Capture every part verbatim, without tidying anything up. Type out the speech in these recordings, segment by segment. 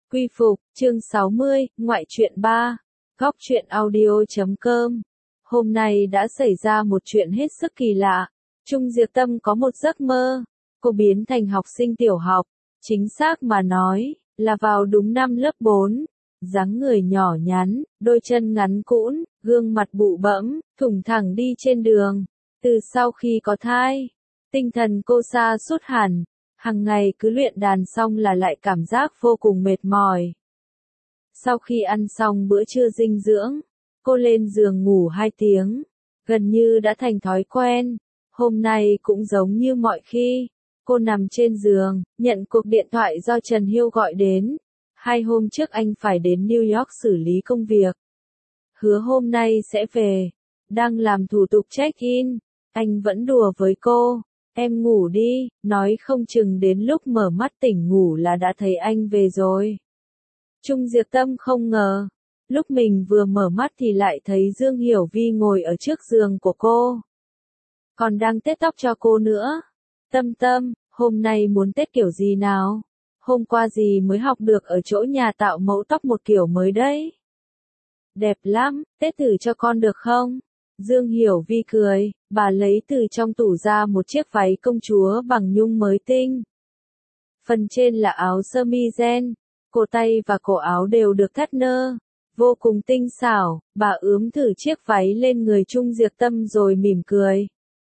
Quy phục, chương sáu mươi, ngoại truyện ba, góc truyện audio chấm com. Hôm nay đã xảy ra một chuyện hết sức kỳ lạ. Trung Diệp Tâm có một giấc mơ, cô biến thành học sinh tiểu học, chính xác mà nói, là vào đúng năm lớp bốn. Dáng người nhỏ nhắn, đôi chân ngắn cũn, gương mặt bụ bẫm, thủng thẳng đi trên đường. Từ sau khi có thai, tinh thần cô sa sút hẳn. Hằng ngày cứ luyện đàn xong là lại cảm giác vô cùng mệt mỏi. Sau khi ăn xong bữa trưa dinh dưỡng, cô lên giường ngủ hai tiếng, gần như đã thành thói quen. Hôm nay cũng giống như mọi khi, cô nằm trên giường, nhận cuộc điện thoại do Trần Hiêu gọi đến. Hai hôm trước anh phải đến New York xử lý công việc. Hứa hôm nay sẽ về, đang làm thủ tục check-in, anh vẫn đùa với cô. Em ngủ đi, nói không chừng đến lúc mở mắt tỉnh ngủ là đã thấy anh về rồi. Trung Diệp Tâm không ngờ, lúc mình vừa mở mắt thì lại thấy Dương Hiểu Vi ngồi ở trước giường của cô. Còn đang tết tóc cho cô nữa. Tâm Tâm, hôm nay muốn tết kiểu gì nào? Hôm qua gì mới học được ở chỗ nhà tạo mẫu tóc một kiểu mới đấy. Đẹp lắm, tết thử cho con được không? Dương Hiểu Vi cười, bà lấy từ trong tủ ra một chiếc váy công chúa bằng nhung mới tinh. Phần trên là áo sơ mi ren, cổ tay và cổ áo đều được thắt nơ, vô cùng tinh xảo. Bà ướm thử chiếc váy lên người Trung Diệp Tâm rồi mỉm cười.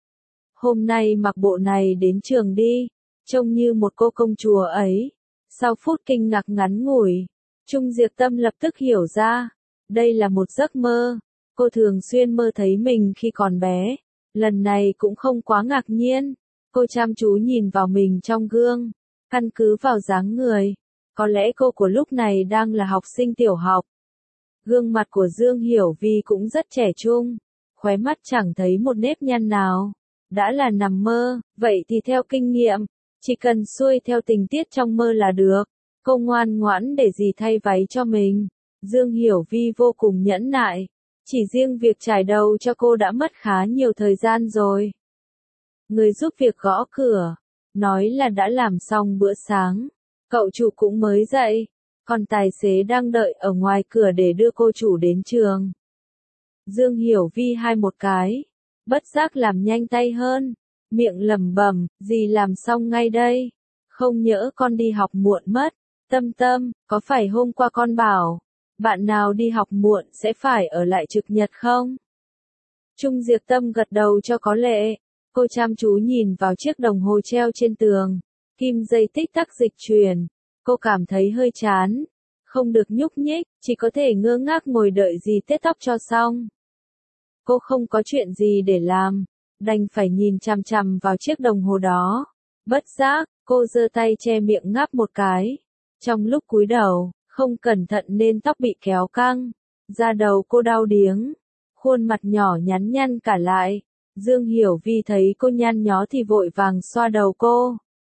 Hôm nay mặc bộ này đến trường đi, trông như một cô công chúa ấy. Sau phút kinh ngạc ngắn ngủi, Trung Diệp Tâm lập tức hiểu ra, đây là một giấc mơ. Cô thường xuyên mơ thấy mình khi còn bé, lần này cũng không quá ngạc nhiên. Cô chăm chú nhìn vào mình trong gương, căn cứ vào dáng người, có lẽ cô của lúc này đang là học sinh tiểu học. Gương mặt của Dương Hiểu Vi cũng rất trẻ trung, khóe mắt chẳng thấy một nếp nhăn nào. Đã là nằm mơ, vậy thì theo kinh nghiệm, chỉ cần xuôi theo tình tiết trong mơ là được. Cô ngoan ngoãn để dì thay váy cho mình. Dương Hiểu Vi vô cùng nhẫn nại. Chỉ riêng việc trải đầu cho cô đã mất khá nhiều thời gian rồi. Người giúp việc gõ cửa, nói là đã làm xong bữa sáng. Cậu chủ cũng mới dậy, còn tài xế đang đợi ở ngoài cửa để đưa cô chủ đến trường. Dương Hiểu Vi hai một cái, bất giác làm nhanh tay hơn, miệng lẩm bẩm, dì làm xong ngay đây. Không nhỡ con đi học muộn mất. Tâm Tâm, có phải hôm qua con bảo bạn nào đi học muộn sẽ phải ở lại trực nhật không? Trung Diệp Tâm gật đầu cho có lệ. Cô chăm chú nhìn vào chiếc đồng hồ treo trên tường. Kim dây tích tắc dịch chuyển. Cô cảm thấy hơi chán. Không được nhúc nhích, chỉ có thể ngơ ngác ngồi đợi dì tết tóc cho xong. Cô không có chuyện gì để làm, đành phải nhìn chằm chằm vào chiếc đồng hồ đó. Bất giác, cô giơ tay che miệng ngáp một cái. Trong lúc cúi đầu, không cẩn thận nên tóc bị kéo căng, da đầu cô đau điếng, khuôn mặt nhỏ nhắn nhăn cả lại. Dương Hiểu Vi thấy cô nhăn nhó thì vội vàng xoa đầu cô.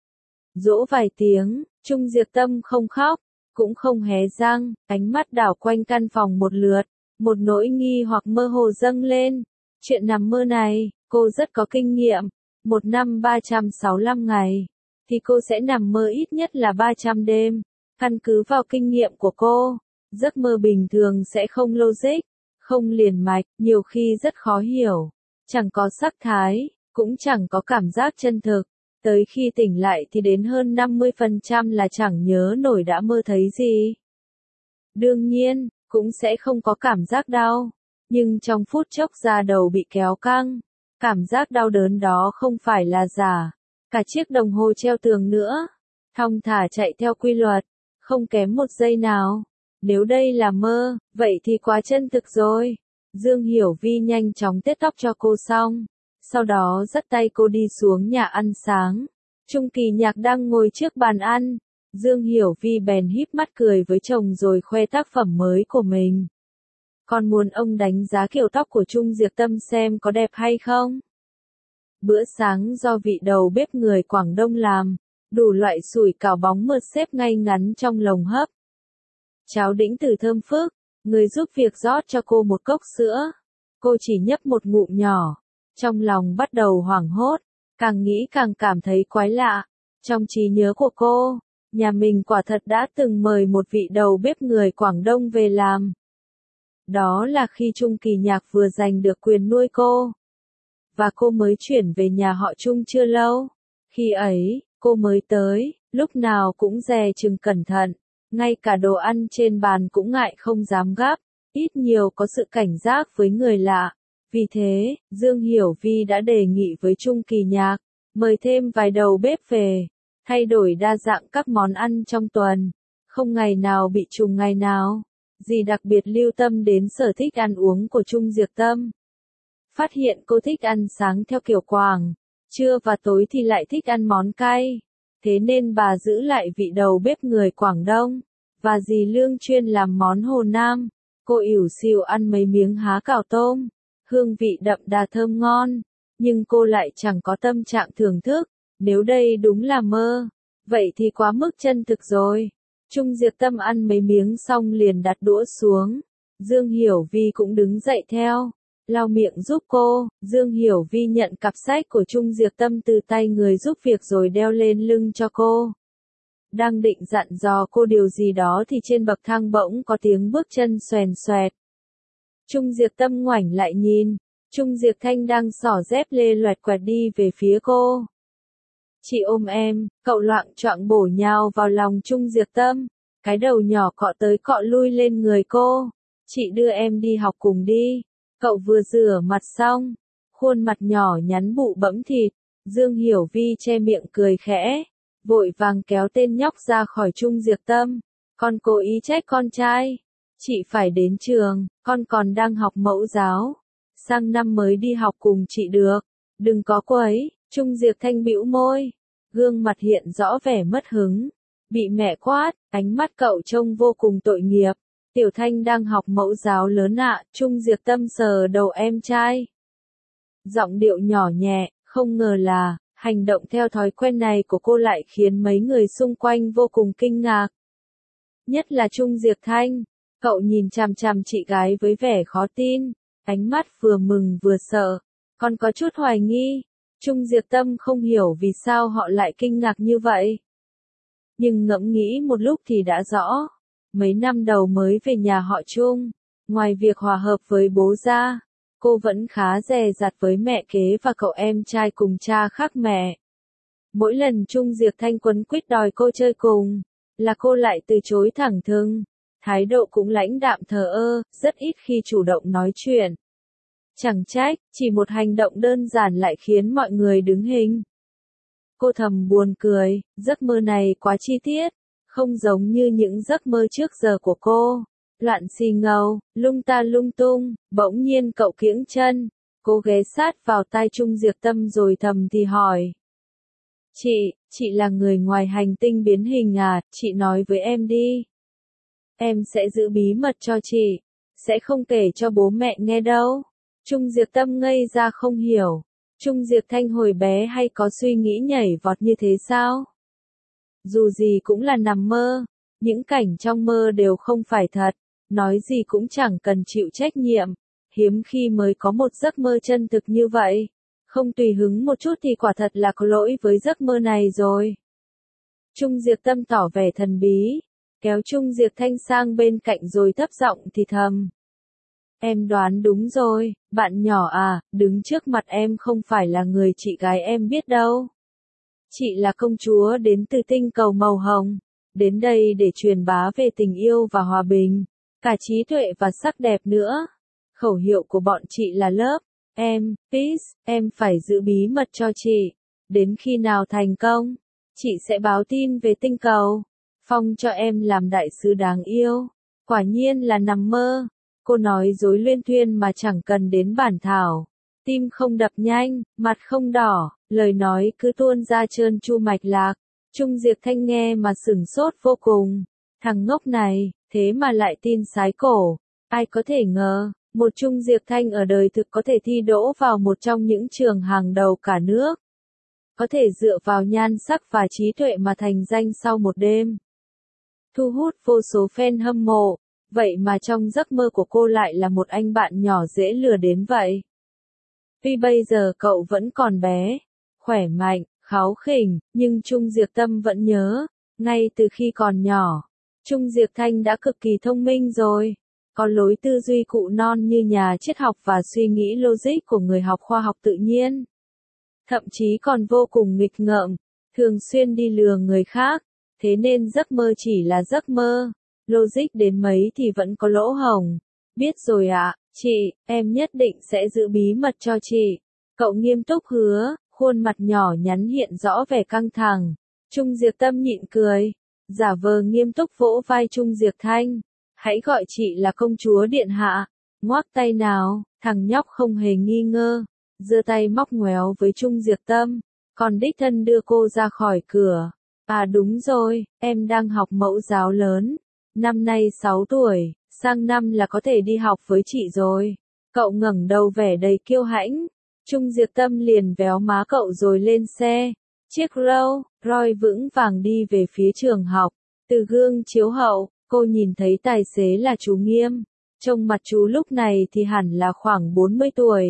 Dỗ vài tiếng, Trung Diệp Tâm không khóc, cũng không hé răng, ánh mắt đảo quanh căn phòng một lượt, một nỗi nghi hoặc mơ hồ dâng lên. Chuyện nằm mơ này, cô rất có kinh nghiệm, một năm ba trăm sáu mươi lăm ngày, thì cô sẽ nằm mơ ít nhất là ba trăm đêm. Căn cứ vào kinh nghiệm của cô, giấc mơ bình thường sẽ không logic, không liền mạch, nhiều khi rất khó hiểu, chẳng có sắc thái, cũng chẳng có cảm giác chân thực. Tới khi tỉnh lại thì đến hơn năm mươi phần trăm là chẳng nhớ nổi đã mơ thấy gì. Đương nhiên, cũng sẽ không có cảm giác đau, nhưng trong phút chốc da đầu bị kéo căng, cảm giác đau đớn đó không phải là giả. Cả chiếc đồng hồ treo tường nữa, thong thả chạy theo quy luật, không kém một giây nào. Nếu đây là mơ, vậy thì quá chân thực rồi. Dương Hiểu Vi nhanh chóng tết tóc cho cô xong, sau đó dắt tay cô đi xuống nhà ăn sáng. Trung Kỳ Nhạc đang ngồi trước bàn ăn, Dương Hiểu Vi bèn híp mắt cười với chồng rồi khoe tác phẩm mới của mình. Con muốn ông đánh giá kiểu tóc của Trung Diệp Tâm xem có đẹp hay không? Bữa sáng do vị đầu bếp người Quảng Đông làm, đủ loại sủi cảo bóng mượt xếp ngay ngắn trong lồng hấp. Cháo đĩnh từ thơm phức, người giúp việc rót cho cô một cốc sữa. Cô chỉ nhấp một ngụm nhỏ, trong lòng bắt đầu hoảng hốt, càng nghĩ càng cảm thấy quái lạ. Trong trí nhớ của cô, Nhà mình quả thật đã từng mời một vị đầu bếp người Quảng Đông về làm. Đó là khi Trung Kỳ Nhạc vừa giành được quyền nuôi cô. Và cô mới chuyển về nhà họ Trung chưa lâu. Khi ấy, cô mới tới, lúc nào cũng dè chừng cẩn thận. Ngay cả đồ ăn trên bàn cũng ngại không dám gắp. Ít nhiều có sự cảnh giác với người lạ. Vì thế, Dương Hiểu Vi đã đề nghị với Trung Kỳ Nhạc, mời thêm vài đầu bếp về, thay đổi đa dạng các món ăn trong tuần, không ngày nào bị trùng ngày nào. Dì đặc biệt lưu tâm đến sở thích ăn uống của Trung Diệp Tâm. Phát hiện cô thích ăn sáng theo kiểu Quảng, trưa và tối thì lại thích ăn món cay. Thế nên bà giữ lại vị đầu bếp người Quảng Đông, và dì Lương chuyên làm món Hồ Nam. Cô ỉu xìu ăn mấy miếng há cảo tôm, hương vị đậm đà thơm ngon, nhưng cô lại chẳng có tâm trạng thưởng thức. Nếu đây đúng là mơ, vậy thì quá mức chân thực rồi. Trung Diệp Tâm ăn mấy miếng xong liền đặt đũa xuống. Dương Hiểu Vi cũng đứng dậy theo, lau miệng giúp cô. Dương Hiểu Vi nhận cặp sách của Trung Diệp Tâm từ tay người giúp việc rồi đeo lên lưng cho cô. Đang định dặn dò cô điều gì đó thì trên bậc thang bỗng có tiếng bước chân xoèn xoẹt. Trung Diệp Tâm ngoảnh lại nhìn, Trung Diệp Thanh đang xỏ dép lê loẹt quẹt đi về phía cô. Chị ôm em, cậu loạng choạng bổ nhào vào lòng Trung Diệp Tâm, cái đầu nhỏ cọ tới cọ lui lên người cô. Chị đưa em đi học cùng đi. Cậu vừa rửa mặt xong, khuôn mặt nhỏ nhắn bụ bẫm thịt. Dương Hiểu Vi che miệng cười khẽ, vội vàng kéo tên nhóc ra khỏi Trung Diệp Tâm. Con cố ý trách con trai. Chị phải đến trường, con còn đang học mẫu giáo. Sang năm mới đi học cùng chị được. Đừng có quấy. Trung Diệp Thanh bĩu môi, gương mặt hiện rõ vẻ mất hứng. Bị mẹ quát, ánh mắt cậu trông vô cùng tội nghiệp. Tiểu Thanh đang học mẫu giáo lớn ạ. Trung Diệp Tâm sờ đầu em trai, giọng điệu nhỏ nhẹ. Không ngờ là, hành động theo thói quen này của cô lại khiến mấy người xung quanh vô cùng kinh ngạc. Nhất là Trung Diệp Thanh, cậu nhìn chằm chằm chị gái với vẻ khó tin, ánh mắt vừa mừng vừa sợ, còn có chút hoài nghi. Trung Diệp Tâm không hiểu vì sao họ lại kinh ngạc như vậy. Nhưng ngẫm nghĩ một lúc thì đã rõ. Mấy năm đầu mới về nhà họ Trung, ngoài việc hòa hợp với bố ra, cô vẫn khá dè dặt với mẹ kế và cậu em trai cùng cha khác mẹ. Mỗi lần Trung Diệp Thanh quấn quýt đòi cô chơi cùng, là cô lại từ chối thẳng thừng, thái độ cũng lãnh đạm thờ ơ, rất ít khi chủ động nói chuyện. Chẳng trách, chỉ một hành động đơn giản lại khiến mọi người đứng hình. Cô thầm buồn cười, giấc mơ này quá chi tiết, không giống như những giấc mơ trước giờ của cô. Loạn xì ngầu, lung ta lung tung, bỗng nhiên cậu kiễng chân, cô ghé sát vào tai Trung Diệp Tâm rồi thầm thì hỏi. Chị, chị là người ngoài hành tinh biến hình à, chị nói với em đi. Em sẽ giữ bí mật cho chị, sẽ không kể cho bố mẹ nghe đâu. Trung Diệp Tâm ngây ra không hiểu. Trung Diệp Thanh hồi bé hay có suy nghĩ nhảy vọt như thế sao? Dù gì cũng là nằm mơ, những cảnh trong mơ đều không phải thật, nói gì cũng chẳng cần chịu trách nhiệm, hiếm khi mới có một giấc mơ chân thực như vậy. Không tùy hứng một chút thì quả thật là có lỗi với giấc mơ này rồi. Trung Diệp Tâm tỏ vẻ thần bí, kéo Trung Diệp Thanh sang bên cạnh rồi thấp giọng thì thầm. Em đoán đúng rồi, bạn nhỏ à, đứng trước mặt em không phải là người chị gái em biết đâu. Chị là công chúa đến từ tinh cầu màu hồng, đến đây để truyền bá về tình yêu và hòa bình, cả trí tuệ và sắc đẹp nữa. Khẩu hiệu của bọn chị là Love, em, Peace, em phải giữ bí mật cho chị. Đến khi nào thành công, chị sẽ báo tin về tinh cầu, phong cho em làm đại sứ đáng yêu. Quả nhiên là nằm mơ. Cô nói dối luyên thuyên mà chẳng cần đến bản thảo. Tim không đập nhanh, mặt không đỏ, lời nói cứ tuôn ra trơn tru mạch lạc. Trung Diệp Thanh nghe mà sửng sốt vô cùng. Thằng ngốc này, thế mà lại tin sái cổ. Ai có thể ngờ, một Trung Diệp Thanh ở đời thực có thể thi đỗ vào một trong những trường hàng đầu cả nước. Có thể dựa vào nhan sắc và trí tuệ mà thành danh sau một đêm. Thu hút vô số fan hâm mộ. Vậy mà trong giấc mơ của cô lại là một anh bạn nhỏ dễ lừa đến vậy. Tuy bây giờ cậu vẫn còn bé, khỏe mạnh, kháu khỉnh, nhưng Trung Diệp Tâm vẫn nhớ, Ngay từ khi còn nhỏ, Trung Diệp Thanh đã cực kỳ thông minh rồi. Có lối tư duy cụ non như nhà triết học và suy nghĩ logic của người học khoa học tự nhiên. Thậm chí còn vô cùng nghịch ngợm, thường xuyên đi lừa người khác, thế nên giấc mơ chỉ là giấc mơ. Logic đến mấy thì vẫn có lỗ hổng. Biết rồi ạ, chị, em nhất định sẽ giữ bí mật cho chị. Cậu nghiêm túc hứa, khuôn mặt nhỏ nhắn hiện rõ vẻ căng thẳng. Trung Diệp Tâm nhịn cười, giả vờ nghiêm túc vỗ vai Trung Diệp Thanh. Hãy gọi chị là công chúa điện hạ. Ngoác tay nào, thằng nhóc không hề nghi ngơ, giơ tay móc ngoéo với Trung Diệp Tâm, còn đích thân đưa cô ra khỏi cửa. À đúng rồi, em đang học mẫu giáo lớn, năm nay sáu tuổi, sang năm là có thể đi học với chị rồi. Cậu ngẩng đầu vẻ đầy kiêu hãnh, Trung Diệp Tâm liền véo má cậu rồi lên xe. Chiếc Rolls Royce vững vàng đi về phía trường học. Từ gương chiếu hậu, cô nhìn thấy tài xế là chú Nghiêm. Trông mặt chú lúc này thì hẳn là khoảng bốn mươi tuổi.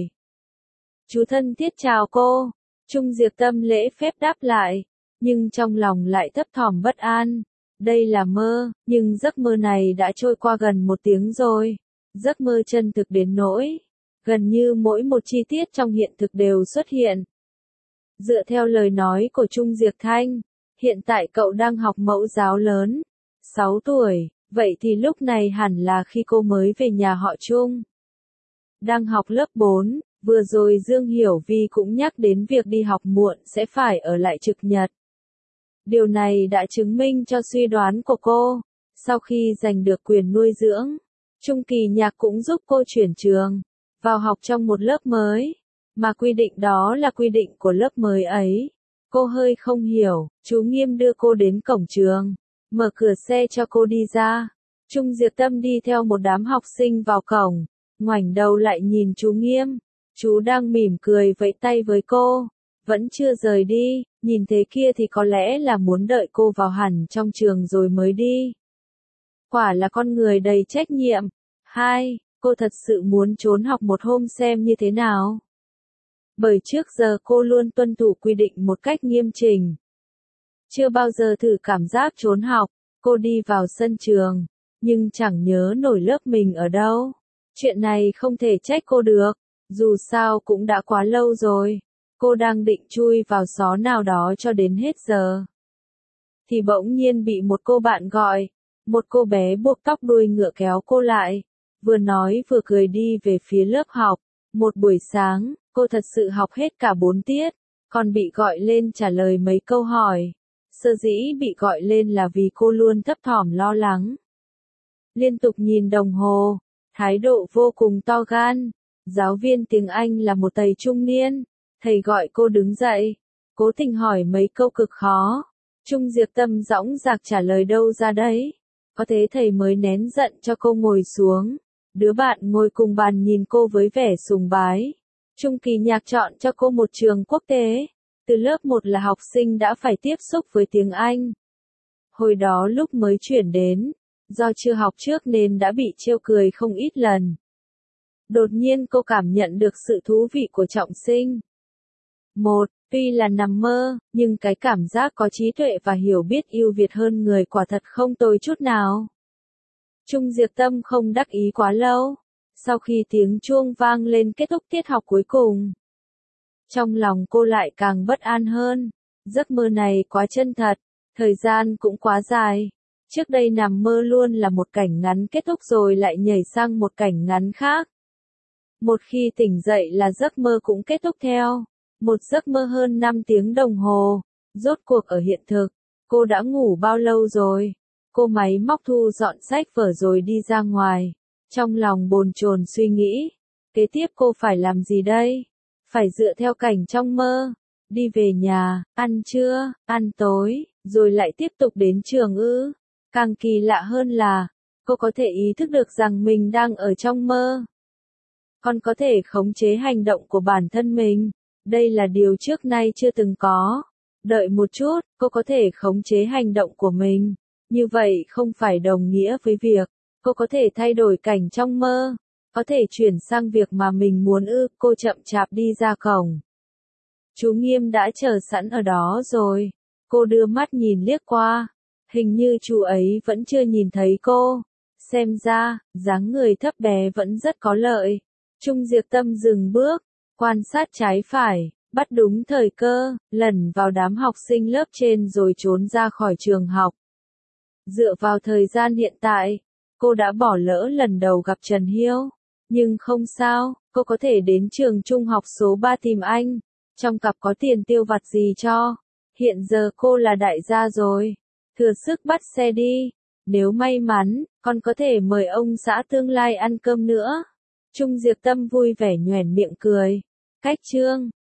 Chú thân thiết chào cô. Trung Diệp Tâm lễ phép đáp lại, nhưng trong lòng lại thấp thỏm bất an. Đây là mơ, nhưng giấc mơ này đã trôi qua gần một tiếng rồi. Giấc mơ chân thực đến nỗi, gần như mỗi một chi tiết trong hiện thực đều xuất hiện. Dựa theo lời nói của Trung Diệp Thanh, hiện tại cậu đang học mẫu giáo lớn, sáu tuổi, vậy thì lúc này hẳn là khi cô mới về nhà họ Trung. Đang học lớp bốn, vừa rồi Dương Hiểu Vi cũng nhắc đến việc đi học muộn sẽ phải ở lại trực nhật. Điều này đã chứng minh cho suy đoán của cô. Sau khi giành được quyền nuôi dưỡng, Trung Kỳ Nhạc cũng giúp cô chuyển trường, vào học trong một lớp mới. Mà quy định đó là quy định của lớp mới ấy. Cô hơi không hiểu, chú Nghiêm đưa cô đến cổng trường, mở cửa xe cho cô đi ra. Trung Diệp Tâm đi theo một đám học sinh vào cổng, ngoảnh đầu lại nhìn chú Nghiêm. Chú đang mỉm cười vẫy tay với cô, vẫn chưa rời đi, nhìn thế kia thì có lẽ là muốn đợi cô vào hẳn trong trường rồi mới đi. Quả là con người đầy trách nhiệm. Hai, cô thật sự muốn trốn học một hôm xem như thế nào. Bởi trước giờ cô luôn tuân thủ quy định một cách nghiêm chỉnh. Chưa bao giờ thử cảm giác trốn học, cô đi vào sân trường, nhưng chẳng nhớ nổi lớp mình ở đâu. Chuyện này không thể trách cô được, dù sao cũng đã quá lâu rồi. Cô đang định chui vào xó nào đó cho đến hết giờ. Thì bỗng nhiên bị một cô bạn gọi, một cô bé buộc tóc đuôi ngựa kéo cô lại, vừa nói vừa cười đi về phía lớp học. Một buổi sáng, cô thật sự học hết cả bốn tiết, còn bị gọi lên trả lời mấy câu hỏi. Sở dĩ bị gọi lên là vì cô luôn thấp thỏm lo lắng. Liên tục nhìn đồng hồ, thái độ vô cùng to gan. Giáo viên tiếng Anh là một thầy trung niên, thầy gọi cô đứng dậy, cố tình hỏi mấy câu cực khó. Trung Diệp Tâm dõng dạc trả lời đâu ra đấy. Có thế thầy mới nén giận cho cô ngồi xuống. Đứa bạn ngồi cùng bàn nhìn cô với vẻ sùng bái. Trung Kỳ Nhạc chọn cho cô một trường quốc tế. Từ lớp một là học sinh đã phải tiếp xúc với tiếng Anh. Hồi đó lúc mới chuyển đến, do chưa học trước nên đã bị trêu cười không ít lần. Đột nhiên cô cảm nhận được sự thú vị của trọng sinh. Một, tuy là nằm mơ, nhưng cái cảm giác có trí tuệ và hiểu biết ưu việt hơn người quả thật không tồi chút nào. Trung Diệp Tâm không đắc ý quá lâu. Sau khi tiếng chuông vang lên kết thúc tiết học cuối cùng, trong lòng cô lại càng bất an hơn. Giấc mơ này quá chân thật, thời gian cũng quá dài. Trước đây nằm mơ luôn là một cảnh ngắn kết thúc rồi lại nhảy sang một cảnh ngắn khác. Một khi tỉnh dậy là giấc mơ cũng kết thúc theo. Một giấc mơ hơn năm tiếng đồng hồ. Rốt cuộc ở hiện thực, cô đã ngủ bao lâu rồi? Cô máy móc thu dọn sách vở rồi đi ra ngoài. Trong lòng bồn chồn suy nghĩ. Kế tiếp cô phải làm gì đây? Phải dựa theo cảnh trong mơ. Đi về nhà, ăn trưa, ăn tối, rồi lại tiếp tục đến trường ư. Càng kỳ lạ hơn là, cô có thể ý thức được rằng mình đang ở trong mơ. Còn có thể khống chế hành động của bản thân mình. Đây là điều trước nay chưa từng có. Đợi một chút, cô có thể khống chế hành động của mình. Như vậy không phải đồng nghĩa với việc, cô có thể thay đổi cảnh trong mơ. Có thể chuyển sang việc mà mình muốn ư. Cô chậm chạp đi ra cổng. Chú Nghiêm đã chờ sẵn ở đó rồi. Cô đưa mắt nhìn liếc qua. Hình như chú ấy vẫn chưa nhìn thấy cô. Xem ra, dáng người thấp bé vẫn rất có lợi. Trung Diệp Tâm dừng bước, quan sát trái phải, bắt đúng thời cơ, lẩn vào đám học sinh lớp trên rồi trốn ra khỏi trường học. Dựa vào thời gian hiện tại, cô đã bỏ lỡ lần đầu gặp Trần Hiếu. Nhưng không sao, cô có thể đến trường trung học số ba tìm anh. Trong cặp có tiền tiêu vặt gì cho. Hiện giờ cô là đại gia rồi. Thừa sức bắt xe đi. Nếu may mắn, con có thể mời ông xã tương lai ăn cơm nữa. Trung Diệp Tâm vui vẻ nhoẻn miệng cười. Cách chương